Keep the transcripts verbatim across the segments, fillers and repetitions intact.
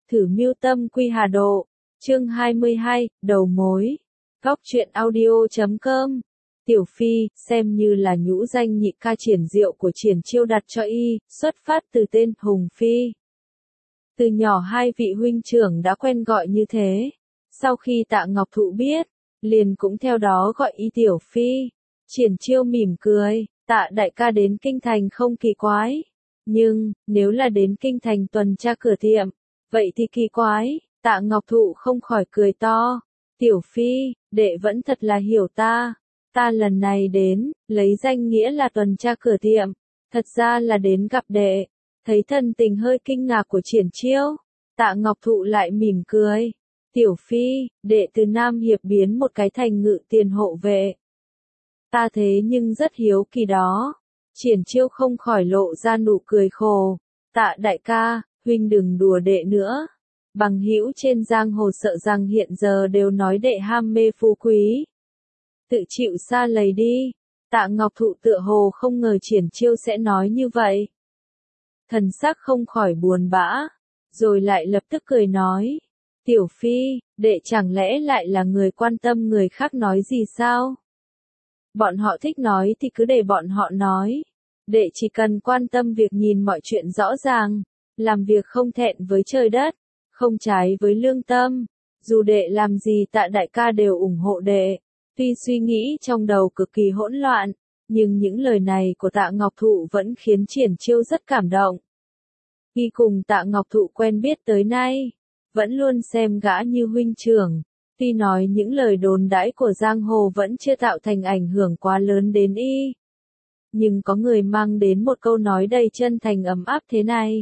Thử mưu tâm quy hà độ. Chương hai mươi hai, đầu mối. Góc truyện audio chấm com. Tiểu Phi, xem như là nhũ danh nhị ca Triển Diệu của Triển Chiêu đặt cho y, xuất phát từ tên Hùng Phi. Từ nhỏ hai vị huynh trưởng đã quen gọi như thế. Sau khi Tạ Ngọc Thụ biết, liền cũng theo đó gọi y Tiểu Phi. Triển Chiêu mỉm cười, Tạ đại ca đến kinh thành không kỳ quái. Nhưng, nếu là đến kinh thành tuần tra cửa tiệm, vậy thì kỳ quái. Tạ Ngọc Thụ không khỏi cười to. Tiểu Phi, đệ vẫn thật là hiểu ta. Ta lần này đến, lấy danh nghĩa là tuần tra cửa tiệm. Thật ra là đến gặp đệ. Thấy thân tình hơi kinh ngạc của Triển Chiêu, Tạ Ngọc Thụ lại mỉm cười. Tiểu Phi, đệ từ Nam Hiệp biến một cái thành ngự tiền hộ vệ. Ta thế nhưng rất hiếu kỳ đó. Triển Chiêu không khỏi lộ ra nụ cười khổ. Tạ đại ca, huynh đừng đùa đệ nữa. Bằng hữu trên giang hồ sợ rằng hiện giờ đều nói đệ ham mê phú quý. Tự chịu xa lầy đi. Tạ Ngọc Thụ tựa hồ không ngờ Triển Chiêu sẽ nói như vậy. Thần sắc không khỏi buồn bã, rồi lại lập tức cười nói. Tiểu Phi, đệ chẳng lẽ lại là người quan tâm người khác nói gì sao? Bọn họ thích nói thì cứ để bọn họ nói. Đệ chỉ cần quan tâm việc nhìn mọi chuyện rõ ràng, làm việc không thẹn với trời đất, không trái với lương tâm. Dù đệ làm gì Tạ đại ca đều ủng hộ đệ. Tuy suy nghĩ trong đầu cực kỳ hỗn loạn, nhưng những lời này của Tạ Ngọc Thụ vẫn khiến Triển Chiêu rất cảm động. Khi cùng Tạ Ngọc Thụ quen biết tới nay, vẫn luôn xem gã như huynh trưởng. Tuy nói những lời đồn đãi của giang hồ vẫn chưa tạo thành ảnh hưởng quá lớn đến y, nhưng có người mang đến một câu nói đầy chân thành ấm áp thế này,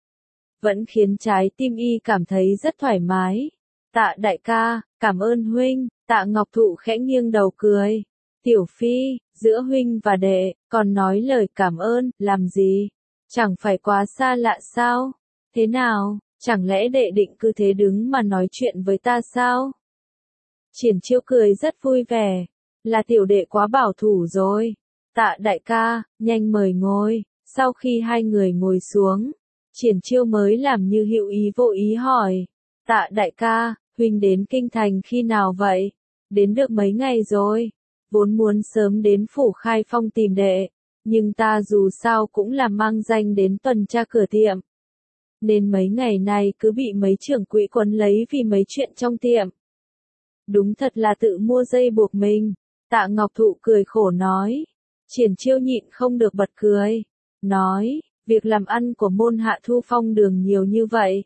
vẫn khiến trái tim y cảm thấy rất thoải mái. Tạ đại ca, cảm ơn huynh. Tạ Ngọc Thụ khẽ nghiêng đầu cười. Tiểu Phi, giữa huynh và đệ, còn nói lời cảm ơn, làm gì? Chẳng phải quá xa lạ sao? Thế nào, chẳng lẽ đệ định cứ thế đứng mà nói chuyện với ta sao? Triển Chiêu cười rất vui vẻ. Là tiểu đệ quá bảo thủ rồi. Tạ đại ca, nhanh mời ngồi. Sau khi hai người ngồi xuống, Triển Chiêu mới làm như hữu ý vô ý hỏi. Tạ đại ca, huynh đến kinh thành khi nào vậy? Đến được mấy ngày rồi. Vốn muốn sớm đến phủ Khai Phong tìm đệ, nhưng ta dù sao cũng là mang danh đến tuần tra cửa tiệm, nên mấy ngày này cứ bị mấy trưởng quỹ quấn lấy vì mấy chuyện trong tiệm. Đúng thật là tự mua dây buộc mình. Tạ Ngọc Thụ cười khổ nói. Triển Chiêu nhịn không được bật cười. Nói, việc làm ăn của môn hạ Thu Phong đường nhiều như vậy.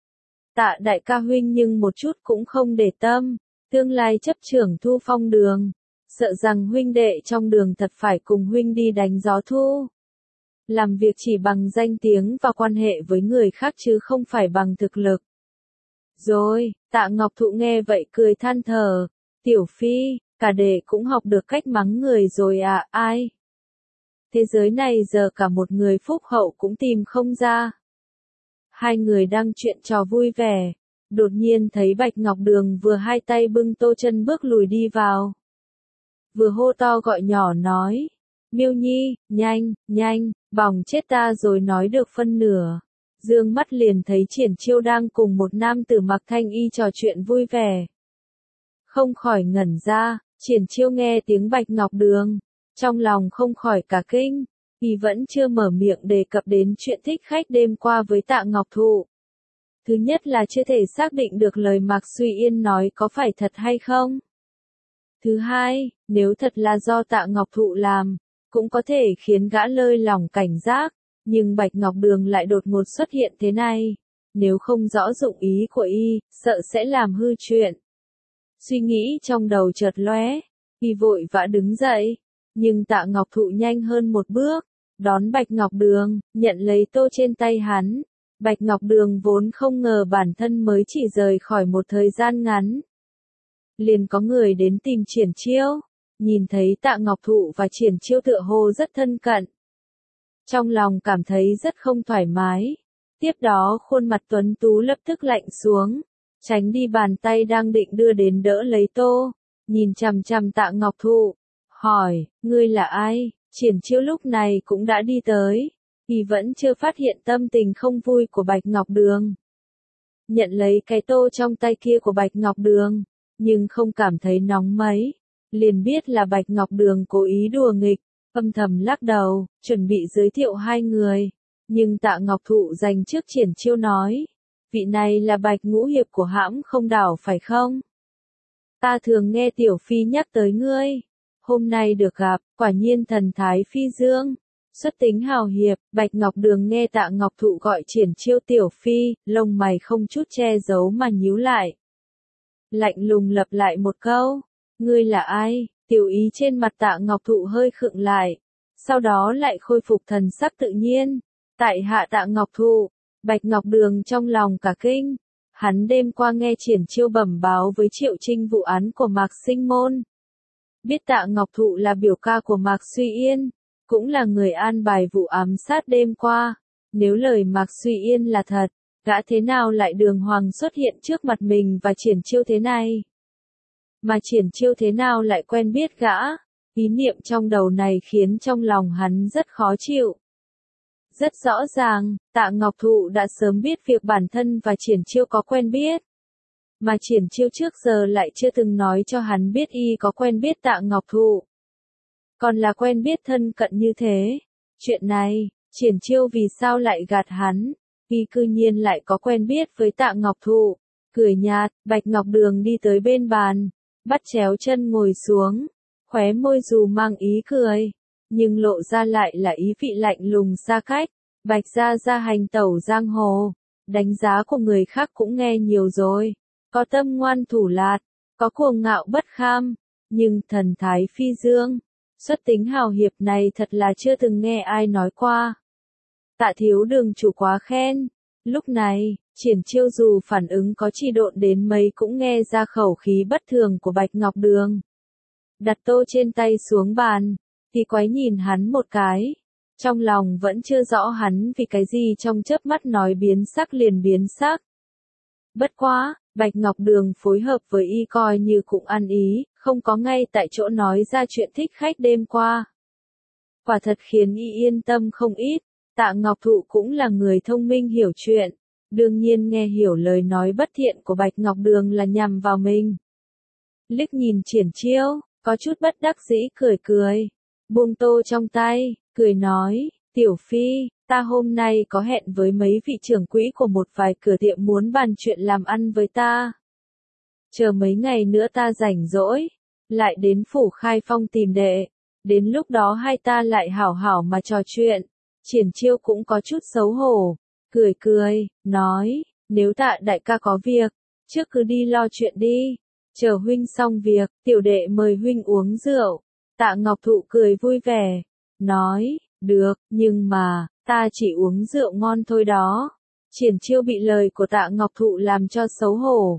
Tạ đại ca huynh nhưng một chút cũng không để tâm. Tương lai chấp trưởng Thu Phong đường, sợ rằng huynh đệ trong đường thật phải cùng huynh đi đánh gió thu. Làm việc chỉ bằng danh tiếng và quan hệ với người khác chứ không phải bằng thực lực. Rồi, Tạ Ngọc Thụ nghe vậy cười than thở. Tiểu Phi, cả đệ cũng học được cách mắng người rồi à, ai? Thế giới này giờ cả một người phúc hậu cũng tìm không ra. Hai người đang chuyện trò vui vẻ. Đột nhiên thấy Bạch Ngọc Đường vừa hai tay bưng tô chân bước lùi đi vào. Vừa hô to gọi nhỏ nói. Miêu Nhi, nhanh, nhanh, bỏng chết ta rồi nói được phân nửa. Dương mắt liền thấy Triển Chiêu đang cùng một nam tử mặc thanh y trò chuyện vui vẻ. Không khỏi ngẩn ra, Triển Chiêu nghe tiếng Bạch Ngọc Đường, trong lòng không khỏi cả kinh, y vẫn chưa mở miệng đề cập đến chuyện thích khách đêm qua với Tạ Ngọc Thụ. Thứ nhất là chưa thể xác định được lời Mạc Suy Yên nói có phải thật hay không. Thứ hai, nếu thật là do Tạ Ngọc Thụ làm, cũng có thể khiến gã lơi lỏng cảnh giác, nhưng Bạch Ngọc Đường lại đột ngột xuất hiện thế này. Nếu không rõ dụng ý của y, sợ sẽ làm hư chuyện. Suy nghĩ trong đầu chợt lóe, y vội vã đứng dậy, nhưng Tạ Ngọc Thụ nhanh hơn một bước, đón Bạch Ngọc Đường, nhận lấy tô trên tay hắn. Bạch Ngọc Đường vốn không ngờ bản thân mới chỉ rời khỏi một thời gian ngắn, liền có người đến tìm Triển Chiêu. Nhìn thấy Tạ Ngọc Thụ và Triển Chiêu tựa hồ rất thân cận, trong lòng cảm thấy rất không thoải mái. Tiếp đó khuôn mặt tuấn tú lập tức lạnh xuống, tránh đi bàn tay đang định đưa đến đỡ lấy tô, nhìn chằm chằm Tạ Ngọc Thụ, hỏi, ngươi là ai? Triển Chiêu lúc này cũng đã đi tới, thì vẫn chưa phát hiện tâm tình không vui của Bạch Ngọc Đường. nhận lấy cái tô trong tay kia của Bạch Ngọc Đường, nhưng không cảm thấy nóng mấy, liền biết là Bạch Ngọc Đường cố ý đùa nghịch, âm thầm lắc đầu, chuẩn bị giới thiệu hai người, nhưng Tạ Ngọc Thụ dành trước Triển Chiêu nói, vị này là Bạch Ngũ Hiệp của hãng Không Đảo phải không? Ta thường nghe Tiểu Phi nhắc tới ngươi, hôm nay được gặp, quả nhiên thần thái phi dương, xuất tính hào hiệp. Bạch Ngọc Đường nghe Tạ Ngọc Thụ gọi Triển Chiêu Tiểu Phi, lông mày không chút che giấu mà nhíu lại. Lạnh lùng lặp lại một câu, ngươi là ai? Tiểu ý trên mặt Tạ Ngọc Thụ hơi khựng lại, sau đó lại khôi phục thần sắc tự nhiên. Tại hạ Tạ Ngọc Thụ. Bạch Ngọc Đường trong lòng cả kinh, hắn đêm qua nghe Triển Chiêu bẩm báo với Triệu Trinh vụ án của Mạc Sinh Môn. Biết Tạ Ngọc Thụ là biểu ca của Mạc Suy Yên, cũng là người an bài vụ ám sát đêm qua. Nếu lời Mạc Suy Yên là thật, gã thế nào lại đường hoàng xuất hiện trước mặt mình và Triển Chiêu thế này? Mà Triển Chiêu thế nào lại quen biết gã? Ý niệm trong đầu này khiến trong lòng hắn rất khó chịu. Rất rõ ràng, Tạ Ngọc Thụ đã sớm biết việc bản thân và Triển Chiêu có quen biết. Mà Triển Chiêu trước giờ lại chưa từng nói cho hắn biết y có quen biết Tạ Ngọc Thụ. Còn là quen biết thân cận như thế. Chuyện này, Triển Chiêu vì sao lại gạt hắn? Y cư nhiên lại có quen biết với Tạ Ngọc Thụ. Cười nhạt, Bạch Ngọc Đường đi tới bên bàn, bắt chéo chân ngồi xuống, khóe môi dù mang ý cười, nhưng lộ ra lại là ý vị lạnh lùng xa cách. Bạch gia gia hành tẩu giang hồ, đánh giá của người khác cũng nghe nhiều rồi, có tâm ngoan thủ lạt, có cuồng ngạo bất kham, nhưng thần thái phi dương, xuất tính hào hiệp này thật là chưa từng nghe ai nói qua. Tạ thiếu đường chủ quá khen. Lúc này, Triển Chiêu dù phản ứng có chi độn đến mấy cũng nghe ra khẩu khí bất thường của Bạch Ngọc Đường. Đặt tô trên tay xuống bàn, thì quái nhìn hắn một cái. Trong lòng vẫn chưa rõ hắn vì cái gì trong chớp mắt nói biến sắc liền biến sắc. Bất quá, Bạch Ngọc Đường phối hợp với y coi như cũng ăn ý, không có ngay tại chỗ nói ra chuyện thích khách đêm qua. Quả thật khiến y yên tâm không ít. Tạ Ngọc Thụ cũng là người thông minh hiểu chuyện, đương nhiên nghe hiểu lời nói bất thiện của Bạch Ngọc Đường là nhằm vào mình. Liếc nhìn Triển Chiêu, có chút bất đắc dĩ cười cười, buông tô trong tay, cười nói, Tiểu Phi, ta hôm nay có hẹn với mấy vị trưởng quỹ của một vài cửa tiệm muốn bàn chuyện làm ăn với ta. Chờ mấy ngày nữa ta rảnh rỗi, lại đến Phủ Khai Phong tìm đệ, đến lúc đó hai ta lại hảo hảo mà trò chuyện. Triển Chiêu cũng có chút xấu hổ, cười cười, nói, nếu Tạ đại ca có việc, trước cứ đi lo chuyện đi, chờ huynh xong việc, tiểu đệ mời huynh uống rượu. Tạ Ngọc Thụ cười vui vẻ, nói, được, nhưng mà, ta chỉ uống rượu ngon thôi đó. Triển Chiêu bị lời của Tạ Ngọc Thụ làm cho xấu hổ.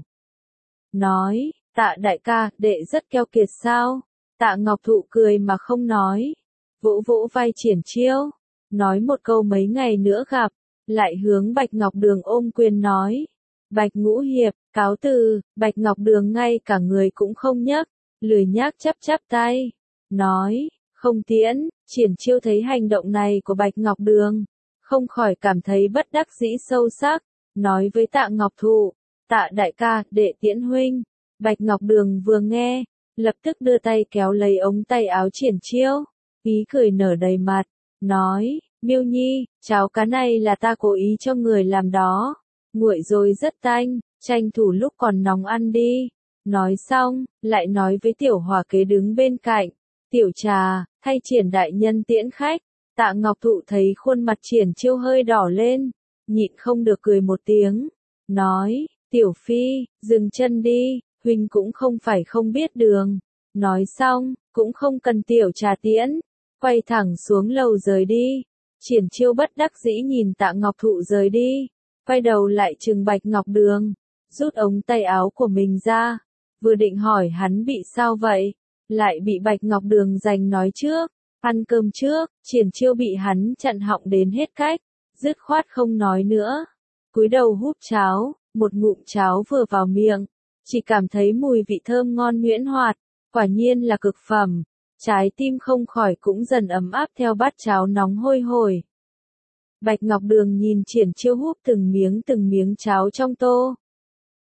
Nói, Tạ đại ca, đệ rất keo kiệt sao? Tạ Ngọc Thụ cười mà không nói, vỗ vỗ vai Triển Chiêu. Nói một câu mấy ngày nữa gặp, lại hướng Bạch Ngọc Đường ôm quyền nói. Bạch Ngũ Hiệp, cáo từ. Bạch Ngọc Đường ngay cả người cũng không nhấc, lười nhác chắp chắp tay, nói, không tiễn. Triển Chiêu thấy hành động này của Bạch Ngọc Đường, không khỏi cảm thấy bất đắc dĩ sâu sắc, nói với Tạ Ngọc Thụ, Tạ đại ca, đệ tiễn huynh. Bạch Ngọc Đường vừa nghe, lập tức đưa tay kéo lấy ống tay áo Triển Chiêu, ý cười nở đầy mặt. Nói, Miêu Nhi, cháo cá này là ta cố ý cho người làm đó, nguội rồi rất tanh, tranh thủ lúc còn nóng ăn đi. Nói xong, lại nói với tiểu hòa kế đứng bên cạnh, tiểu trà, thay Triển đại nhân tiễn khách. Tạ Ngọc Thụ thấy khuôn mặt Triển Chiêu hơi đỏ lên, nhịn không được cười một tiếng, nói, Tiểu Phi, dừng chân đi, huynh cũng không phải không biết đường. Nói xong, cũng không cần tiểu trà tiễn, quay thẳng xuống lầu rời đi. Triển Chiêu bất đắc dĩ nhìn Tạ Ngọc Thụ rời đi, quay đầu lại trừng Bạch Ngọc Đường, rút ống tay áo của mình ra, vừa định hỏi hắn bị sao vậy, lại bị Bạch Ngọc Đường giành nói trước, ăn cơm trước. Triển Chiêu bị hắn chặn họng đến hết cách, dứt khoát không nói nữa, cúi đầu húp cháo, một ngụm cháo vừa vào miệng, chỉ cảm thấy mùi vị thơm ngon nhuyễn hoạt, quả nhiên là cực phẩm. Trái tim không khỏi cũng dần ấm áp theo bát cháo nóng hôi hổi. Bạch Ngọc Đường nhìn Triển Chiêu húp từng miếng từng miếng cháo trong tô,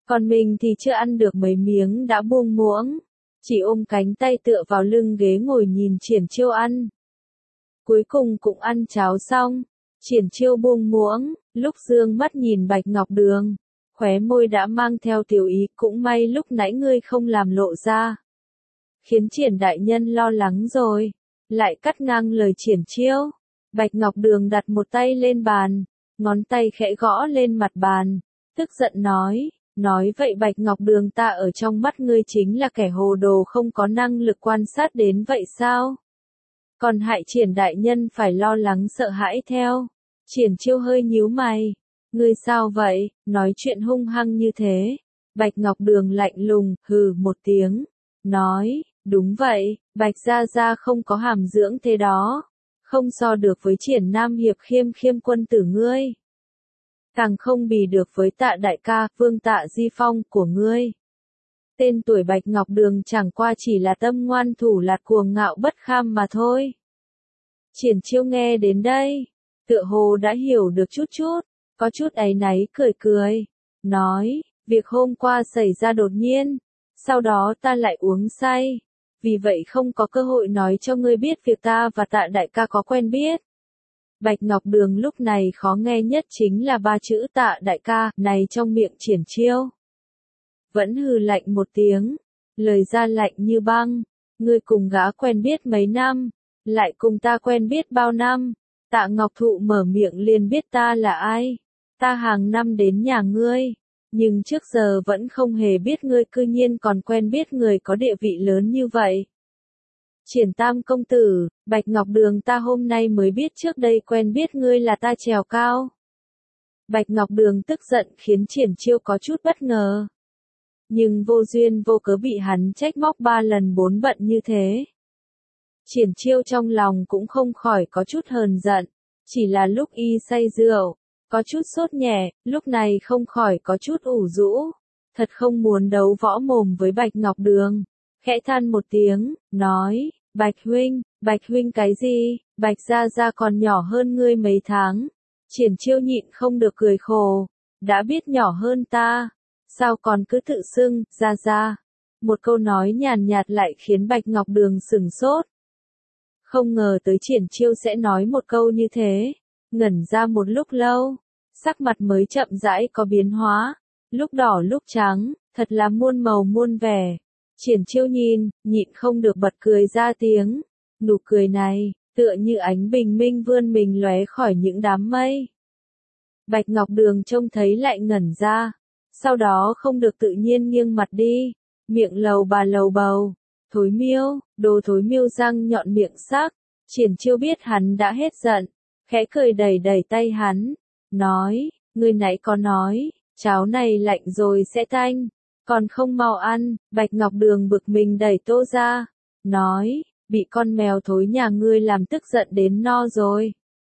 Còn mình thì chưa ăn được mấy miếng đã buông muỗng, chỉ ôm cánh tay tựa vào lưng ghế ngồi nhìn Triển Chiêu ăn. Cuối cùng cũng ăn cháo xong, Triển Chiêu buông muỗng, lúc dương mắt nhìn Bạch Ngọc Đường, khóe môi đã mang theo tiểu ý, cũng may lúc nãy ngươi không làm lộ ra. Khiến Triển đại nhân lo lắng rồi, lại cắt ngang lời Triển Chiêu. Bạch Ngọc Đường đặt một tay lên bàn, ngón tay khẽ gõ lên mặt bàn, tức giận nói, nói vậy Bạch Ngọc Đường ta ở trong mắt ngươi chính là kẻ hồ đồ không có năng lực quan sát đến vậy sao? Còn hại Triển đại nhân phải lo lắng sợ hãi theo. Triển Chiêu hơi nhíu mày, ngươi sao vậy, nói chuyện hung hăng như thế. Bạch Ngọc Đường lạnh lùng, hừ một tiếng, nói, đúng vậy, Bạch gia gia không có hàm dưỡng thế đó, không so được với Triển Nam Hiệp khiêm khiêm quân tử ngươi. Càng không bì được với Tạ đại ca, Vương Tạ Di Phong của ngươi. Tên tuổi Bạch Ngọc Đường chẳng qua chỉ là tâm ngoan thủ lạt cuồng ngạo bất kham mà thôi. Triển Chiêu nghe đến đây, tựa hồ đã hiểu được chút chút, có chút áy náy cười cười, nói, việc hôm qua xảy ra đột nhiên, sau đó ta lại uống say, vì vậy không có cơ hội nói cho ngươi biết việc ta và Tạ đại ca có quen biết. Bạch Ngọc Đường lúc này khó nghe nhất chính là ba chữ Tạ đại ca này trong miệng Triển Chiêu. Vẫn hừ lạnh một tiếng, lời ra lạnh như băng, ngươi cùng gã quen biết mấy năm, lại cùng ta quen biết bao năm. Tạ Ngọc Thụ mở miệng liền biết ta là ai. Ta hàng năm đến nhà ngươi, nhưng trước giờ vẫn không hề biết ngươi cư nhiên còn quen biết người có địa vị lớn như vậy. Triển Tam công tử, Bạch Ngọc Đường ta hôm nay mới biết trước đây quen biết ngươi là ta trèo cao. Bạch Ngọc Đường tức giận khiến Triển Chiêu có chút bất ngờ. Nhưng vô duyên vô cớ bị hắn trách móc ba lần bốn bận như thế. Triển Chiêu trong lòng cũng không khỏi có chút hờn giận, chỉ là lúc y say rượu, có chút sốt nhẹ, lúc này không khỏi có chút ủ rũ, thật không muốn đấu võ mồm với Bạch Ngọc Đường, khẽ than một tiếng, nói, Bạch huynh, Bạch huynh cái gì, Bạch gia gia còn nhỏ hơn ngươi mấy tháng. Triển Chiêu nhịn không được cười khổ, đã biết nhỏ hơn ta, sao còn cứ tự xưng, gia gia. Một câu nói nhàn nhạt lại khiến Bạch Ngọc Đường sửng sốt. Không ngờ tới Triển Chiêu sẽ nói một câu như thế, ngẩn ra một lúc lâu, sắc mặt mới chậm rãi có biến hóa, lúc đỏ lúc trắng, thật là muôn màu muôn vẻ. Triển Chiêu nhìn, nhịn không được bật cười ra tiếng, nụ cười này, tựa như ánh bình minh vươn mình lóe khỏi những đám mây. Bạch Ngọc Đường trông thấy lại ngẩn ra, sau đó không được tự nhiên nghiêng mặt đi, miệng lầu bà lầu bầu. Thối miêu, đồ thối miêu răng nhọn miệng sắc. Triển Chiêu biết hắn đã hết giận, khẽ cười đẩy đẩy tay hắn, nói, ngươi nãy có nói, cháo này lạnh rồi sẽ tanh, còn không mau ăn. Bạch Ngọc Đường bực mình đẩy tô ra, nói, bị con mèo thối nhà ngươi làm tức giận đến no rồi.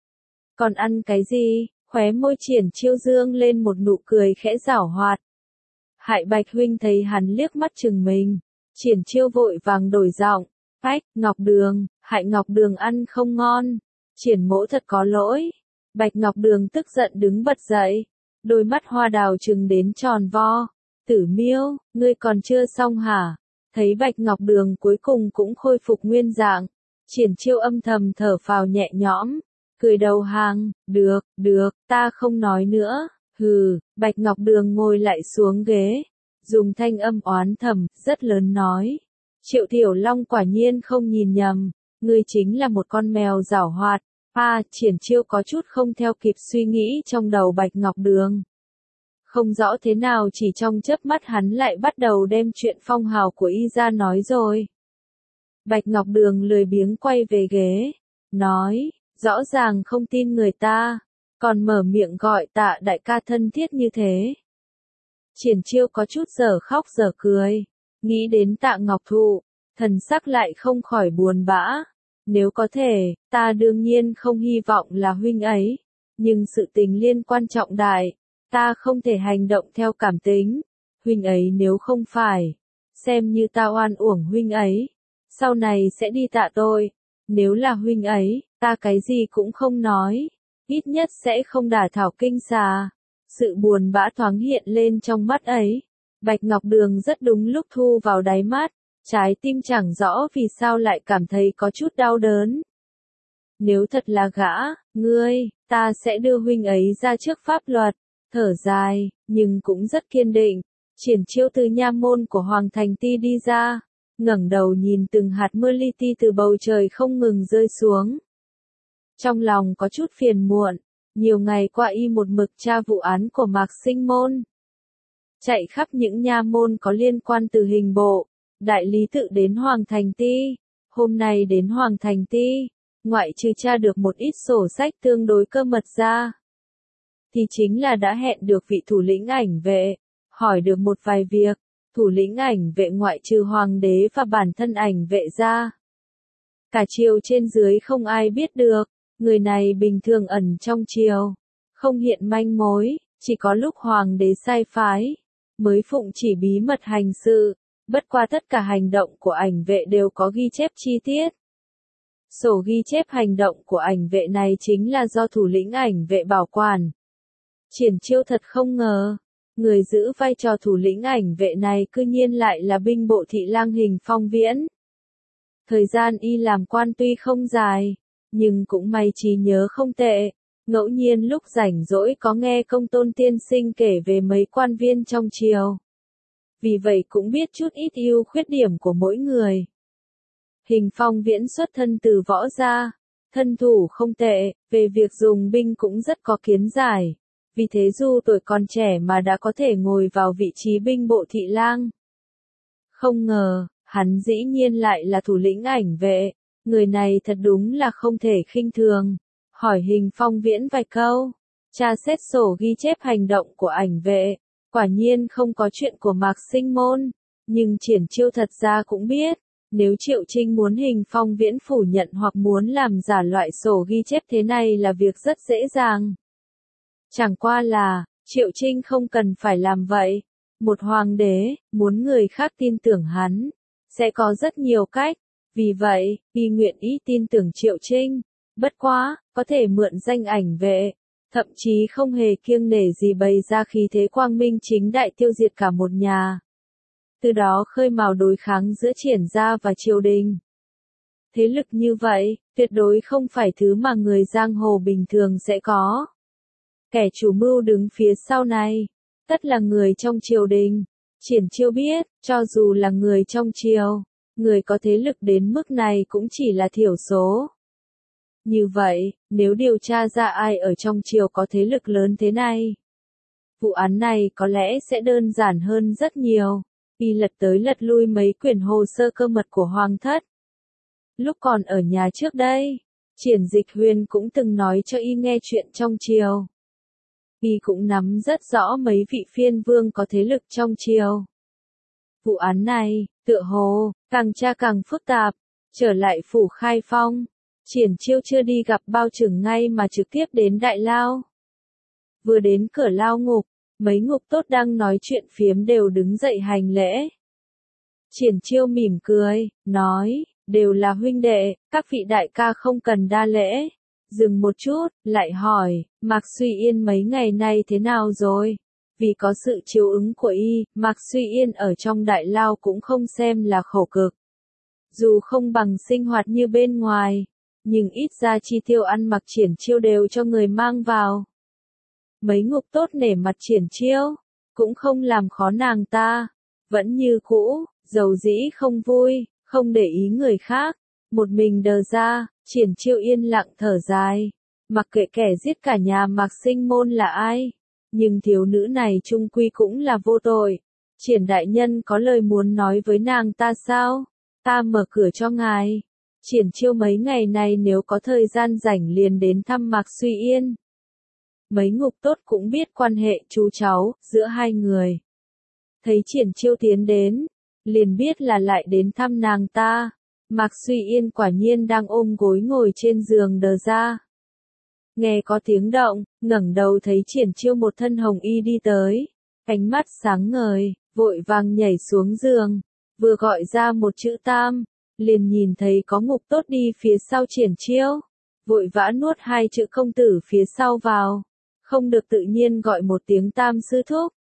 Còn ăn cái gì? Khóe môi Triển Chiêu dương lên một nụ cười khẽ giảo hoạt. Hại Bạch huynh thấy hắn liếc mắt chừng mình. Triển Chiêu vội vàng đổi giọng, ách, Ngọc Đường, hại Ngọc Đường ăn không ngon, Triển mỗ thật có lỗi. Bạch Ngọc Đường tức giận đứng bật dậy, đôi mắt hoa đào trừng đến tròn vo, Tử Miêu, ngươi còn chưa xong hả? Thấy Bạch Ngọc Đường cuối cùng cũng khôi phục nguyên dạng, Triển Chiêu âm thầm thở phào nhẹ nhõm, cười đầu hàng, được, được, ta không nói nữa, hừ. Bạch Ngọc Đường ngồi lại xuống ghế, dùng thanh âm oán thầm, rất lớn nói. Triệu Tiểu Long quả nhiên không nhìn nhầm, ngươi chính là một con mèo giảo hoạt. A, à, Triển Chiêu có chút không theo kịp suy nghĩ trong đầu Bạch Ngọc Đường. Không rõ thế nào chỉ trong chớp mắt hắn lại bắt đầu đem chuyện phong hào của y ra nói rồi. Bạch Ngọc Đường lười biếng quay về ghế, nói, rõ ràng không tin người ta, còn mở miệng gọi Tạ đại ca thân thiết như thế. Triển Chiêu có chút dở khóc dở cười, nghĩ đến Tạ Ngọc Thụ, thần sắc lại không khỏi buồn bã. Nếu có thể, ta đương nhiên không hy vọng là huynh ấy, nhưng sự tình liên quan trọng đại, ta không thể hành động theo cảm tính. Huynh ấy nếu không phải, xem như ta oan uổng huynh ấy, sau này sẽ đi tạ tội. Nếu là huynh ấy, ta cái gì cũng không nói, ít nhất sẽ không đả thảo kinh xà. Sự buồn bã thoáng hiện lên trong mắt ấy, Bạch Ngọc Đường rất đúng lúc thu vào đáy mắt, trái tim chẳng rõ vì sao lại cảm thấy có chút đau đớn. Nếu thật là gã, ngươi, ta sẽ đưa huynh ấy ra trước pháp luật, thở dài, nhưng cũng rất kiên định. Triển Chiêu từ nha môn của Hoàng Thành Ti đi ra, ngẩng đầu nhìn từng hạt mưa li ti từ bầu trời không ngừng rơi xuống. Trong lòng có chút phiền muộn, nhiều ngày qua y một mực tra vụ án của Mạc Sinh Môn. Chạy khắp những nha môn có liên quan từ hình bộ, đại lý tự đến Hoàng Thành Ti. Hôm nay đến Hoàng Thành Ti, ngoại trừ tra được một ít sổ sách tương đối cơ mật ra, thì chính là đã hẹn được vị thủ lĩnh ảnh vệ, hỏi được một vài việc. Thủ lĩnh ảnh vệ ngoại trừ hoàng đế và bản thân ảnh vệ ra, cả triều trên dưới không ai biết được. Người này bình thường ẩn trong triều, không hiện manh mối, chỉ có lúc hoàng đế sai phái, mới phụng chỉ bí mật hành sự. Bất qua tất cả hành động của ảnh vệ đều có ghi chép chi tiết. Sổ ghi chép hành động của ảnh vệ này chính là do thủ lĩnh ảnh vệ bảo quản. Triển Chiêu thật không ngờ, người giữ vai trò thủ lĩnh ảnh vệ này cư nhiên lại là binh bộ thị lang Hình Phong Viễn. Thời gian y làm quan tuy không dài, nhưng cũng may trí nhớ không tệ. Ngẫu nhiên lúc rảnh rỗi có nghe Công Tôn tiên sinh kể về mấy quan viên trong triều. Vì vậy cũng biết chút ít ưu khuyết điểm của mỗi người. Hình Phong Viễn xuất thân từ võ gia, thân thủ không tệ, về việc dùng binh cũng rất có kiến giải. Vì thế dù tuổi còn trẻ mà đã có thể ngồi vào vị trí binh bộ thị lang. Không ngờ, hắn dĩ nhiên lại là thủ lĩnh ảnh vệ, người này thật đúng là không thể khinh thường. Hỏi Hình Phong Viễn vài câu, tra xét sổ ghi chép hành động của ảnh vệ, quả nhiên không có chuyện của Mạc Sinh Môn, nhưng Triển Chiêu thật ra cũng biết, nếu Triệu Trinh muốn Hình Phong Viễn phủ nhận hoặc muốn làm giả loại sổ ghi chép thế này là việc rất dễ dàng. Chẳng qua là, Triệu Trinh không cần phải làm vậy. Một hoàng đế, muốn người khác tin tưởng hắn, sẽ có rất nhiều cách. Vì vậy, y nguyện ý tin tưởng Triệu Trinh. Bất quá, có thể mượn danh ảnh vệ, thậm chí không hề kiêng nể gì bày ra khí thế quang minh chính đại tiêu diệt cả một nhà. Từ đó khơi mào đối kháng giữa Triển gia và triều đình. Thế lực như vậy, tuyệt đối không phải thứ mà người giang hồ bình thường sẽ có. Kẻ chủ mưu đứng phía sau này, tất là người trong triều đình. Triển Chiêu biết, cho dù là người trong triều, người có thế lực đến mức này cũng chỉ là thiểu số. Như vậy, nếu điều tra ra ai ở trong triều có thế lực lớn thế này, vụ án này có lẽ sẽ đơn giản hơn rất nhiều. Y lật tới lật lui mấy quyển hồ sơ cơ mật của Hoàng thất. Lúc còn ở nhà trước đây, Triển Dịch Huyền cũng từng nói cho y nghe chuyện trong triều. Y cũng nắm rất rõ mấy vị phiên vương có thế lực trong triều. Vụ án này, tựa hồ, càng tra càng phức tạp. Trở lại phủ Khai Phong, Triển Chiêu chưa đi gặp bao trưởng ngay mà trực tiếp đến Đại Lao. Vừa đến cửa lao ngục, mấy ngục tốt đang nói chuyện phiếm đều đứng dậy hành lễ. Triển Chiêu mỉm cười, nói, đều là huynh đệ, các vị đại ca không cần đa lễ. Dừng một chút, lại hỏi, Mạc Suy Yên mấy ngày nay thế nào rồi? Vì có sự chiếu ứng của y, Mạc Suy Yên ở trong Đại Lao cũng không xem là khổ cực. Dù không bằng sinh hoạt như bên ngoài, nhưng ít ra chi tiêu ăn mặc Triển Chiêu đều cho người mang vào. Mấy ngục tốt nể mặt Triển Chiêu, cũng không làm khó nàng ta, vẫn như cũ, dầu dĩ không vui, không để ý người khác, một mình đờ ra. Triển Chiêu yên lặng thở dài, mặc kệ kẻ giết cả nhà Mạc Sinh Môn là ai, nhưng thiếu nữ này chung quy cũng là vô tội. Triển đại nhân có lời muốn nói với nàng ta sao? Ta mở cửa cho ngài. Triển Chiêu mấy ngày này nếu có thời gian rảnh liền đến thăm Mạc Suy Yên. Mấy ngục tốt cũng biết quan hệ chú cháu giữa hai người. Thấy Triển Chiêu tiến đến, liền biết là lại đến thăm nàng ta. Mạc Suy Yên quả nhiên đang ôm gối ngồi trên giường đờ ra. Nghe có tiếng động, ngẩng đầu thấy Triển Chiêu một thân hồng y đi tới, ánh mắt sáng ngời, vội vàng nhảy xuống giường, vừa gọi ra một chữ tam, liền nhìn thấy có ngục tốt đi phía sau Triển Chiêu, vội vã nuốt hai chữ công tử phía sau vào, không được tự nhiên gọi một tiếng tam sư thúc.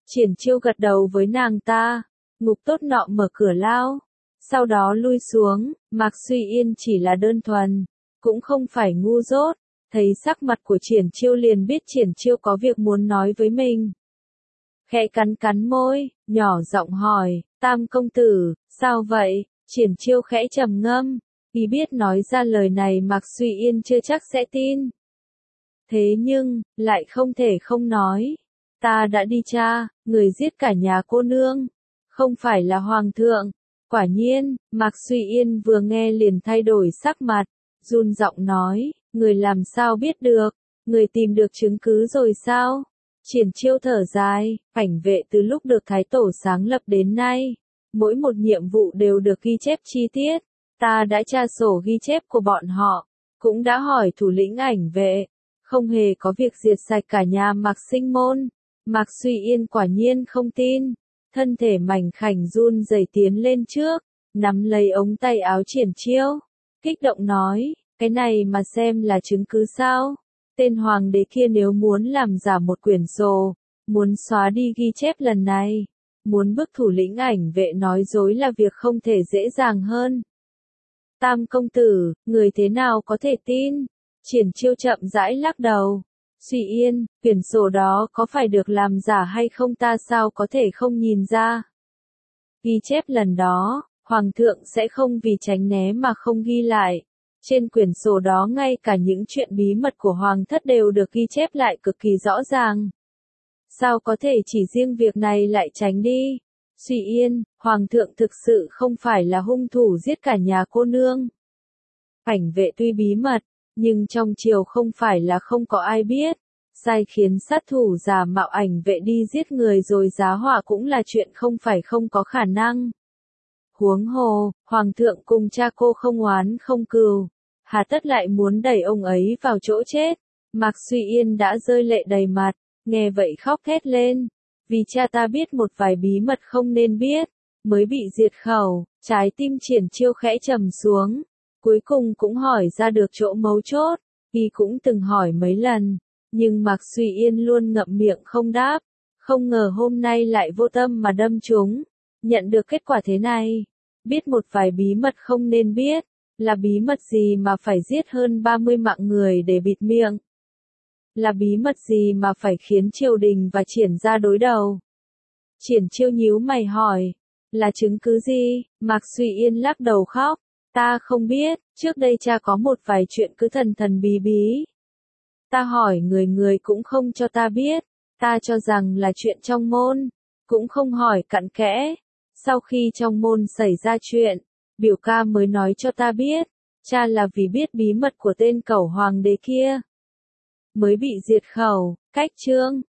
Triển Chiêu gật đầu với nàng ta, ngục tốt nọ mở cửa lao, sau đó lui xuống, Mạc Suy Yên chỉ là đơn thuần, cũng không phải ngu dốt, thấy sắc mặt của Triển Chiêu liền biết Triển Chiêu có việc muốn nói với mình. Khẽ cắn cắn môi, nhỏ giọng hỏi, Tam công tử, sao vậy? Triển Chiêu khẽ trầm ngâm, ý biết nói ra lời này Mạc Suy Yên chưa chắc sẽ tin. Thế nhưng, lại không thể không nói. Ta đã đi tra, người giết cả nhà cô nương, không phải là hoàng thượng. Quả nhiên, Mạc Suy Yên vừa nghe liền thay đổi sắc mặt, run giọng nói, người làm sao biết được, người tìm được chứng cứ rồi sao? Triển Chiêu thở dài, cảnh vệ từ lúc được Thái Tổ sáng lập đến nay, mỗi một nhiệm vụ đều được ghi chép chi tiết, ta đã tra sổ ghi chép của bọn họ, cũng đã hỏi thủ lĩnh ảnh vệ, không hề có việc diệt sạch cả nhà Mạc Sinh Môn. Mạc Suy Yên quả nhiên không tin, thân thể mảnh khảnh run rẩy tiến lên trước, nắm lấy ống tay áo Triển Chiêu, kích động nói, cái này mà xem là chứng cứ sao? Tên hoàng đế kia nếu muốn làm giả một quyển sổ, muốn xóa đi ghi chép lần này, muốn bức thủ lĩnh ảnh vệ nói dối là việc không thể dễ dàng hơn. Tam công tử, người thế nào có thể tin? Triển Chiêu chậm rãi lắc đầu. Suy Yên, quyển sổ đó có phải được làm giả hay không ta sao có thể không nhìn ra? Ghi chép lần đó, Hoàng thượng sẽ không vì tránh né mà không ghi lại. Trên quyển sổ đó ngay cả những chuyện bí mật của Hoàng thất đều được ghi chép lại cực kỳ rõ ràng. Sao có thể chỉ riêng việc này lại tránh đi? Suy Yên, Hoàng thượng thực sự không phải là hung thủ giết cả nhà cô nương. Ảnh vệ tuy bí mật, nhưng trong triều không phải là không có ai biết. Sai khiến sát thủ giả mạo ảnh vệ đi giết người rồi giá họa cũng là chuyện không phải không có khả năng. Huống hồ, Hoàng thượng cùng cha cô không oán không cừu, hà tất lại muốn đẩy ông ấy vào chỗ chết. Mạc Suy Yên đã rơi lệ đầy mặt, nghe vậy khóc thét lên. Vì cha ta biết một vài bí mật không nên biết, mới bị diệt khẩu. Trái tim Triển Chiêu khẽ trầm xuống, cuối cùng cũng hỏi ra được chỗ mấu chốt. Y cũng từng hỏi mấy lần, nhưng Mạc Suy Yên luôn ngậm miệng không đáp. Không ngờ hôm nay lại vô tâm mà đâm trúng, nhận được kết quả thế này. Biết một vài bí mật không nên biết, là bí mật gì mà phải giết hơn ba mươi mạng người để bịt miệng? Là bí mật gì mà phải khiến triều đình và Triển gia đối đầu? Triển Chiêu nhíu mày hỏi, là chứng cứ gì? Mạc Suy Yên lắc đầu khóc, ta không biết, trước đây cha có một vài chuyện cứ thần thần bí bí. Ta hỏi người người cũng không cho ta biết, ta cho rằng là chuyện trong môn, cũng không hỏi cặn kẽ. Sau khi trong môn xảy ra chuyện, biểu ca mới nói cho ta biết, cha là vì biết bí mật của tên cẩu hoàng đế kia mới bị diệt khẩu. Cách chương